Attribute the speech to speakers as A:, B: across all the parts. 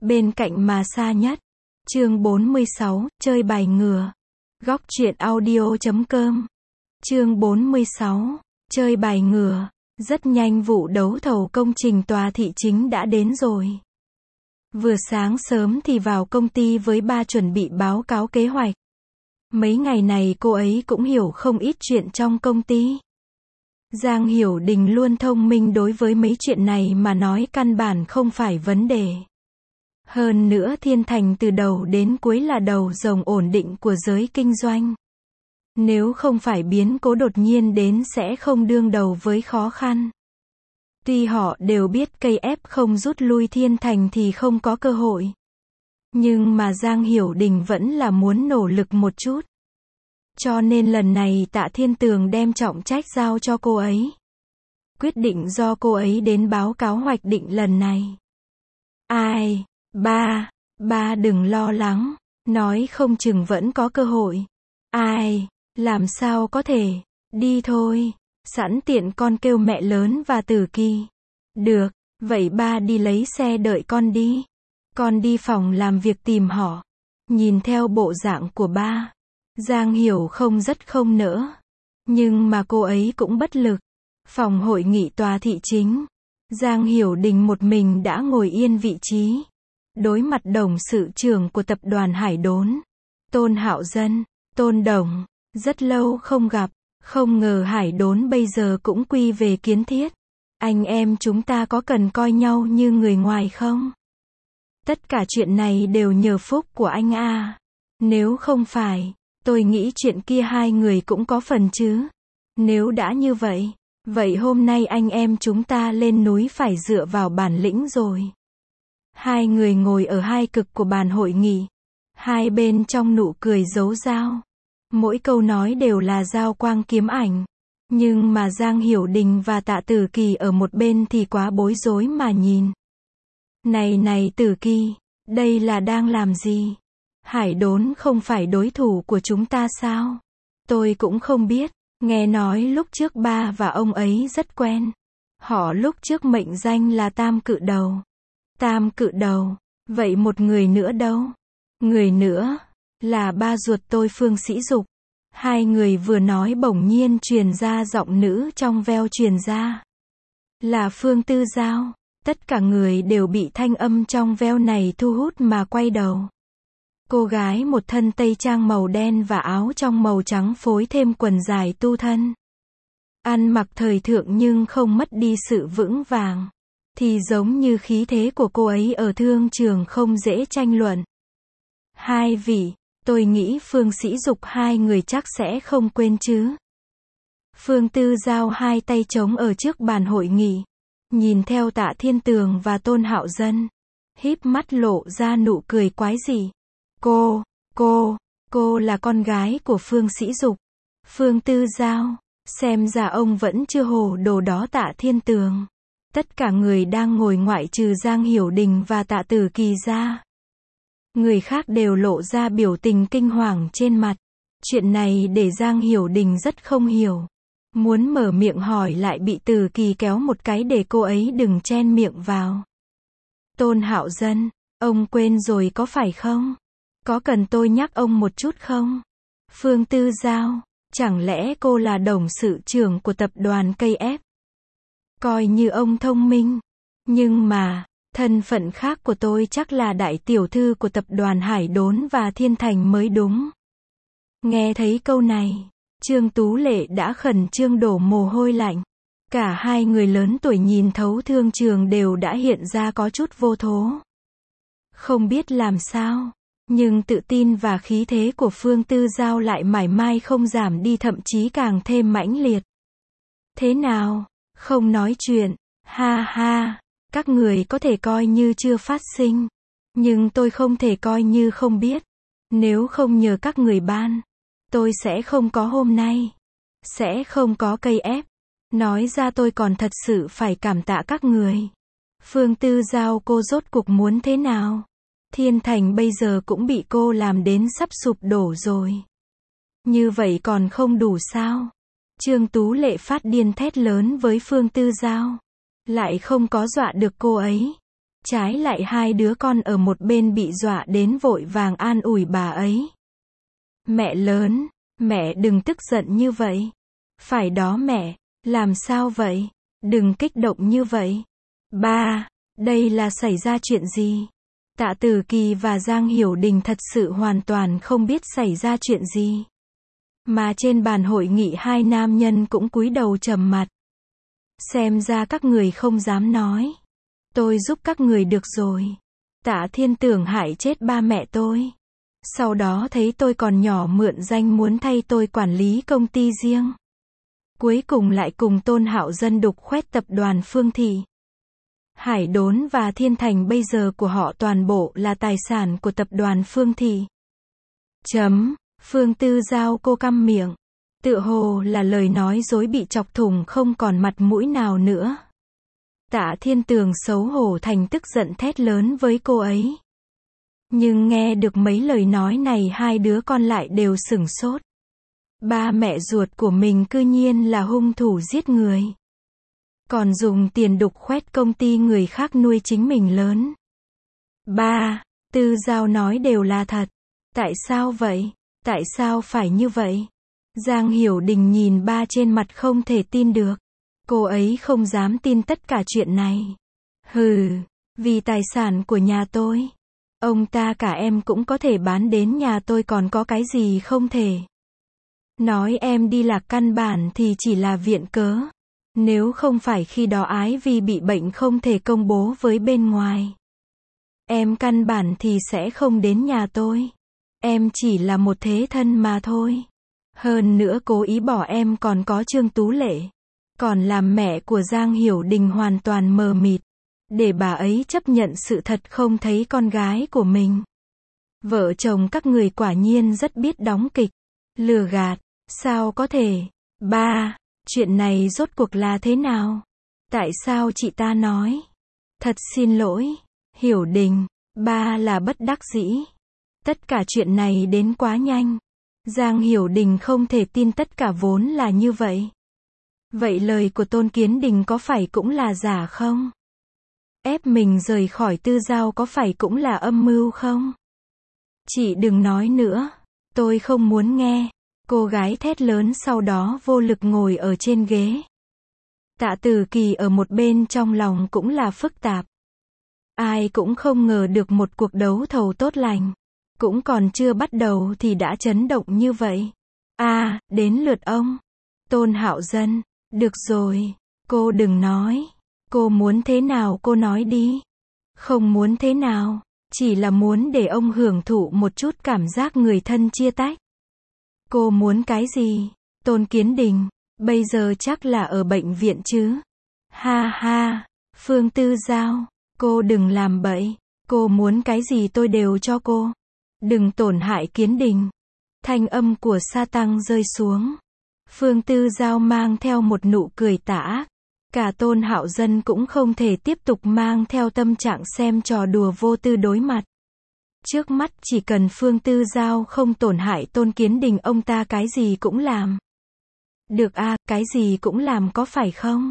A: bên cạnh mà xa nhất. Chương 46, chơi bài ngửa. Góc truyện audio.com. Chương 46, chơi bài ngửa. Rất nhanh vụ đấu thầu công trình tòa thị chính đã đến rồi. Vừa sáng sớm thì vào công ty với ba chuẩn bị báo cáo kế hoạch. Mấy ngày này cô ấy cũng hiểu không ít chuyện trong công ty. Giang Hiểu Đình luôn thông minh, đối với mấy chuyện này mà nói căn bản không phải vấn đề. Hơn nữa Thiên Thành từ đầu đến cuối là đầu rồng ổn định của giới kinh doanh. Nếu không phải biến cố đột nhiên đến sẽ không đương đầu với khó khăn. Tuy họ đều biết cây ép không rút lui Thiên Thành thì không có cơ hội. Nhưng mà Giang Hiểu Đình vẫn là muốn nỗ lực một chút. Cho nên lần này Tạ Thiên Tường đem trọng trách giao cho cô ấy. Quyết định do cô ấy đến báo cáo hoạch định lần này. Ai, ba đừng lo lắng, nói không chừng vẫn có cơ hội. Ai, làm sao có thể, đi thôi, sẵn tiện con kêu mẹ lớn và Tử Kỳ. Được, vậy ba đi lấy xe đợi con đi. Con đi phòng làm việc tìm họ. Nhìn theo bộ dạng của ba, Giang Hiểu không rất không nỡ. Nhưng mà cô ấy cũng bất lực. Phòng hội nghị tòa thị chính. Giang Hiểu Đình một mình đã ngồi yên vị trí. Đối mặt đồng sự trưởng của tập đoàn Hải Đốn. Tôn Hạo Dân, Tôn Đồng, rất lâu không gặp. Không ngờ Hải Đốn bây giờ cũng quy về kiến thiết. Anh em chúng ta có cần coi nhau như người ngoài không? Tất cả chuyện này đều nhờ phúc của anh à. Nếu không phải, tôi nghĩ chuyện kia hai người cũng có phần chứ. Nếu đã như vậy, vậy hôm nay anh em chúng ta lên núi phải dựa vào bản lĩnh rồi. Hai người ngồi ở hai cực của bàn hội nghị. Hai bên trong nụ cười giấu dao. Mỗi câu nói đều là dao quang kiếm ảnh. Nhưng mà Giang Hiểu Đình và Tạ Tử Kỳ ở một bên thì quá bối rối mà nhìn. Này Tử Kỳ, đây là đang làm gì? Hải Đốn không phải đối thủ của chúng ta sao? Tôi cũng không biết, nghe nói lúc trước ba và ông ấy rất quen. Họ lúc trước mệnh danh là Tam Cự Đầu. Tam Cự Đầu, vậy một người nữa đâu? Người nữa, là ba ruột tôi Phương Sĩ Dục. Hai người vừa nói bỗng nhiên truyền ra giọng nữ trong veo truyền ra. Là Phương Tư Giao. Tất cả người đều bị thanh âm trong veo này thu hút mà quay đầu. Cô gái một thân tây trang màu đen và áo trong màu trắng phối thêm quần dài tu thân. Ăn mặc thời thượng nhưng không mất đi sự vững vàng. Thì giống như khí thế của cô ấy ở thương trường không dễ tranh luận. Hai vị, tôi nghĩ Phương Sĩ Dục hai người chắc sẽ không quên chứ. Phương Tư Giao hai tay trống ở trước bàn hội nghị. Nhìn theo Tạ Thiên Tường và Tôn Hạo Dân. Híp mắt lộ ra nụ cười quái dị. Cô là con gái của Phương Sĩ Dục. Phương Tư Giao, xem ra ông vẫn chưa hồ đồ đó Tạ Thiên Tường. Tất cả người đang ngồi ngoại trừ Giang Hiểu Đình và Tạ Tử Kỳ ra. Người khác đều lộ ra biểu tình kinh hoàng trên mặt. Chuyện này để Giang Hiểu Đình rất không hiểu. Muốn mở miệng hỏi lại bị Tử Kỳ kéo một cái để cô ấy đừng chen miệng vào. Tôn Hạo Dân, ông quên rồi có phải không? Có cần tôi nhắc ông một chút không? Phương Tư Giao, chẳng lẽ cô là đồng sự trưởng của tập đoàn cây ép? Coi như ông thông minh. Nhưng mà, thân phận khác của tôi chắc là đại tiểu thư của tập đoàn Hải Đốn và Thiên Thành mới đúng. Nghe thấy câu này, Trương Tú Lệ đã khẩn trương đổ mồ hôi lạnh. Cả hai người lớn tuổi nhìn thấu thương trường đều đã hiện ra có chút vô thố. Không biết làm sao, nhưng tự tin và khí thế của Phương Tư Giao lại mảy may không giảm đi, thậm chí càng thêm mãnh liệt. Thế nào, không nói chuyện, ha ha, các người có thể coi như chưa phát sinh. Nhưng tôi không thể coi như không biết. Nếu không nhờ các người ban, tôi sẽ không có hôm nay. Sẽ không có cây ép. Nói ra tôi còn thật sự phải cảm tạ các người. Phương Tư Giao, cô rốt cuộc muốn thế nào? Thiên Thành bây giờ cũng bị cô làm đến sắp sụp đổ rồi. Như vậy còn không đủ sao? Trương Tú Lệ phát điên thét lớn với Phương Tư Giao. Lại không có dọa được cô ấy. Trái lại hai đứa con ở một bên bị dọa đến vội vàng an ủi bà ấy. Mẹ lớn, mẹ đừng tức giận như vậy. Phải đó mẹ, làm sao vậy? Đừng kích động như vậy. Ba, đây là xảy ra chuyện gì? Tạ Tử Kỳ và Giang Hiểu Đình thật sự hoàn toàn không biết xảy ra chuyện gì. Mà trên bàn hội nghị hai nam nhân cũng cúi đầu trầm mặt. Xem ra các người không dám nói. Tôi giúp các người được rồi. Tạ Thiên tưởng hại chết ba mẹ tôi. Sau đó thấy tôi còn nhỏ mượn danh muốn thay tôi quản lý công ty riêng. Cuối cùng lại cùng Tôn Hạo Dân đục khoét tập đoàn Phương Thị. Hải Đốn và Thiên Thành bây giờ của họ toàn bộ là tài sản của tập đoàn Phương Thị. Phương Tư Giao cô câm miệng. Tựa hồ là lời nói dối bị chọc thủng không còn mặt mũi nào nữa. Tạ Thiên Tường xấu hổ thành tức giận thét lớn với cô ấy. Nhưng nghe được mấy lời nói này hai đứa con lại đều sửng sốt. Ba mẹ ruột của mình cư nhiên là hung thủ giết người. Còn dùng tiền đục khoét công ty người khác nuôi chính mình lớn. Ba, Tư Giao nói đều là thật. Tại sao vậy? Tại sao phải như vậy? Giang Hiểu Đình nhìn ba trên mặt không thể tin được. Cô ấy không dám tin tất cả chuyện này. Hừ, vì tài sản của nhà tôi. Ông ta cả em cũng có thể bán đến nhà tôi còn có cái gì không thể. Nói em đi lạc căn bản thì chỉ là viện cớ. Nếu không phải khi đó Ái Vi bị bệnh không thể công bố với bên ngoài. Em căn bản thì sẽ không đến nhà tôi. Em chỉ là một thế thân mà thôi. Hơn nữa cố ý bỏ em còn có Trương Tú Lệ. Còn làm mẹ của Giang Hiểu Đình hoàn toàn mờ mịt. Để bà ấy chấp nhận sự thật không thấy con gái của mình. Vợ chồng các người quả nhiên rất biết đóng kịch. Lừa gạt, sao có thể? Ba, chuyện này rốt cuộc là thế nào? Tại sao chị ta nói? Thật xin lỗi, Hiểu Đình, ba là bất đắc dĩ. Tất cả chuyện này đến quá nhanh. Giang Hiểu Đình không thể tin tất cả vốn là như vậy. Vậy lời của Tôn Kiến Đình có phải cũng là giả không? Ép mình rời khỏi Tư Giao có phải cũng là âm mưu không? Chị đừng nói nữa, tôi không muốn nghe. Cô gái thét lớn sau đó vô lực ngồi ở trên ghế. Tạ Tử Kỳ ở một bên trong lòng cũng là phức tạp. Ai cũng không ngờ được một cuộc đấu thầu tốt lành. Cũng còn chưa bắt đầu thì đã chấn động như vậy. Đến lượt ông. Tôn Hạo Dân, được rồi, cô đừng nói. Cô muốn thế nào cô nói đi. Không muốn thế nào, chỉ là muốn để ông hưởng thụ một chút cảm giác người thân chia tách. Cô muốn cái gì? Tôn Kiến Đình, bây giờ chắc là ở bệnh viện chứ? Ha ha, Phương Tư Giao, cô đừng làm bậy. Cô muốn cái gì tôi đều cho cô. Đừng tổn hại Kiến Đình. Thanh âm của Sa Tăng rơi xuống. Phương Tư Giao mang theo một nụ cười tà ác. Cả Tôn Hạo Dân cũng không thể tiếp tục mang theo tâm trạng xem trò đùa vô tư đối mặt. Trước mắt chỉ cần Phương Tư Giao không tổn hại Tôn Kiến Đình ông ta cái gì cũng làm. Được cái gì cũng làm có phải không?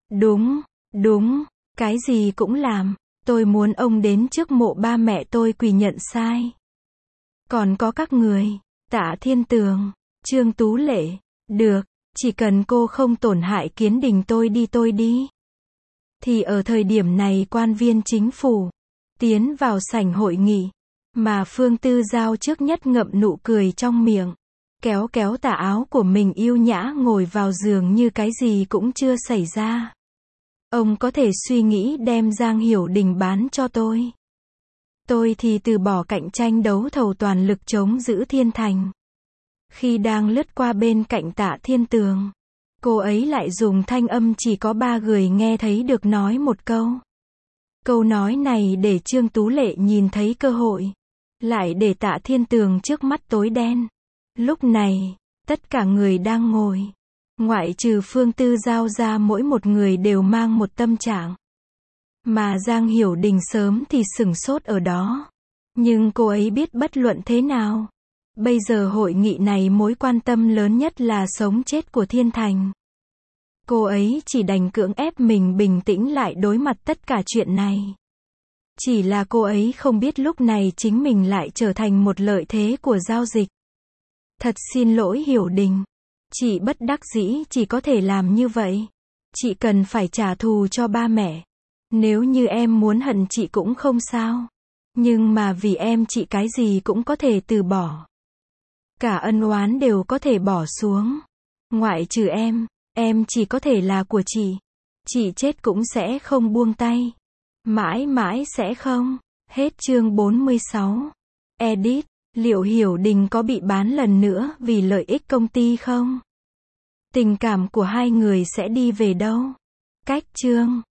A: Đúng, cái gì cũng làm. Tôi muốn ông đến trước mộ ba mẹ tôi quỳ nhận sai. Còn có các người, Tạ Thiên Tường, Trương Tú Lệ, được, chỉ cần cô không tổn hại Kiến Đình tôi đi. Thì ở thời điểm này quan viên chính phủ tiến vào sảnh hội nghị, mà Phương Tư Giao trước nhất ngậm nụ cười trong miệng, kéo tà áo của mình yêu nhã ngồi vào giường như cái gì cũng chưa xảy ra. Ông có thể suy nghĩ đem Giang Hiểu Đình bán cho tôi. Tôi thì từ bỏ cạnh tranh đấu thầu toàn lực chống giữ Thiên Thành. Khi đang lướt qua bên cạnh Tạ Thiên Tường, cô ấy lại dùng thanh âm chỉ có 3 người nghe thấy được nói một câu. Câu nói này để Trương Tú Lệ nhìn thấy cơ hội, lại để Tạ Thiên Tường trước mắt tối đen. Lúc này, tất cả người đang ngồi, ngoại trừ Phương Tư Giao ra mỗi một người đều mang một tâm trạng. Mà Giang Hiểu Đình sớm thì sửng sốt ở đó. Nhưng cô ấy biết bất luận thế nào. Bây giờ hội nghị này mối quan tâm lớn nhất là sống chết của Thiên Thành. Cô ấy chỉ đành cưỡng ép mình bình tĩnh lại đối mặt tất cả chuyện này. Chỉ là cô ấy không biết lúc này chính mình lại trở thành một lợi thế của giao dịch. Thật xin lỗi Hiểu Đình. Chị bất đắc dĩ chỉ có thể làm như vậy. Chị cần phải trả thù cho ba mẹ. Nếu như em muốn hận chị cũng không sao. Nhưng mà vì em chị cái gì cũng có thể từ bỏ. Cả ân oán đều có thể bỏ xuống. Ngoại trừ em chỉ có thể là của chị. Chị chết cũng sẽ không buông tay. Mãi mãi sẽ không. Hết chương 46. Edit. Liệu Hiểu Đình có bị bán lần nữa vì lợi ích công ty không? Tình cảm của hai người sẽ đi về đâu? Cách chương